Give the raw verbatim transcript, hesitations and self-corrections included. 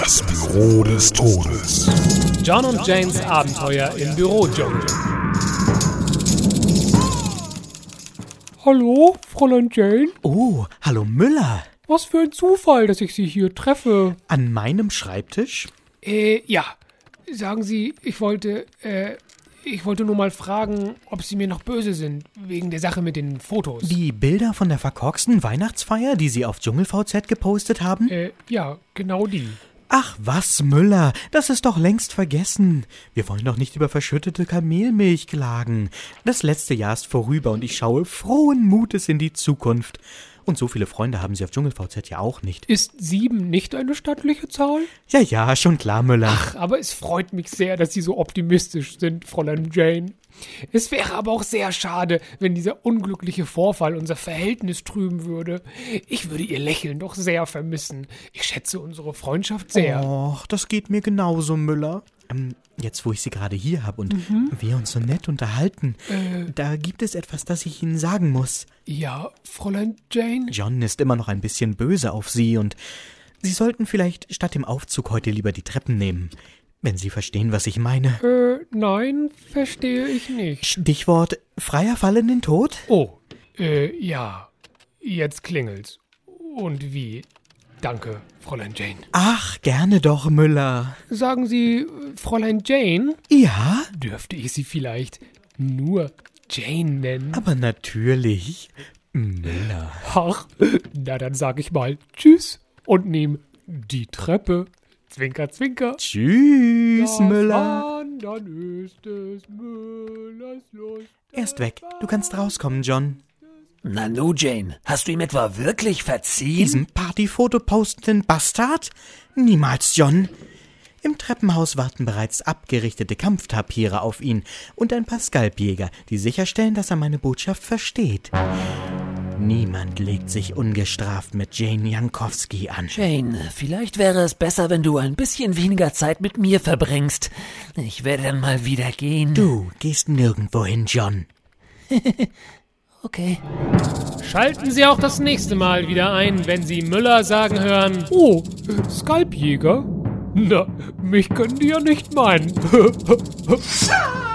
Das Büro des Todes. John und Janes Abenteuer im Bürodschungel. Hallo, Fräulein Jane? Oh, hallo Müller. Was für ein Zufall, dass ich Sie hier treffe. An meinem Schreibtisch? Äh, ja. Sagen Sie, ich wollte, äh, ich wollte nur mal fragen, ob Sie mir noch böse sind, wegen der Sache mit den Fotos. Die Bilder von der verkorksten Weihnachtsfeier, die Sie auf Dschungelv Z gepostet haben? Äh, ja, genau die. Ach was, Müller, das ist doch längst vergessen. Wir wollen doch nicht über verschüttete Kamelmilch klagen. Das letzte Jahr ist vorüber und ich schaue frohen Mutes in die Zukunft. Und so viele Freunde haben Sie auf Dschungelv Z ja auch nicht. Ist sieben nicht eine stattliche Zahl? Ja, ja, schon klar, Müller. Ach, aber es freut mich sehr, dass Sie so optimistisch sind, Fräulein Jane. Es wäre aber auch sehr schade, wenn dieser unglückliche Vorfall unser Verhältnis trüben würde. Ich würde Ihr Lächeln doch sehr vermissen. Ich schätze unsere Freundschaft sehr. Och, das geht mir genauso, Müller. Ähm, jetzt, wo ich Sie gerade hier habe und Mhm. wir uns so nett unterhalten, Äh. da gibt es etwas, das ich Ihnen sagen muss. Ja, Fräulein Jane? John ist immer noch ein bisschen böse auf Sie und Sie sollten vielleicht statt dem Aufzug heute lieber die Treppen nehmen. Wenn Sie verstehen, was ich meine. Äh, nein, verstehe ich nicht. Stichwort freier Fall in den Tod? Oh, äh, ja. Jetzt klingelt's. Und wie? Danke, Fräulein Jane. Ach, gerne doch, Müller. Sagen Sie, Fräulein Jane? Ja? Dürfte ich Sie vielleicht nur Jane nennen? Aber natürlich. Müller. Ach, na dann sag ich mal Tschüss und nehm die Treppe. Zwinker, zwinker. Tschüss, Das Müller. Wandern ist des Müllers Lust. Er ist weg. Du kannst rauskommen, John. Nanu, Jane, hast du ihm etwa wirklich verziehen? Diesen Partyfoto postenden Bastard? Niemals, John. Im Treppenhaus warten bereits abgerichtete Kampftapiere auf ihn und ein paar Skalpjäger, die sicherstellen, dass er meine Botschaft versteht. Niemand legt sich ungestraft mit Jane Jankowski an. Jane, vielleicht wäre es besser, wenn du ein bisschen weniger Zeit mit mir verbringst. Ich werde dann mal wieder gehen. Du gehst nirgendwo hin, John. Okay. Schalten Sie auch das nächste Mal wieder ein, wenn Sie Müller sagen hören. Oh, äh, Skalpjäger? Na, mich können die ja nicht meinen.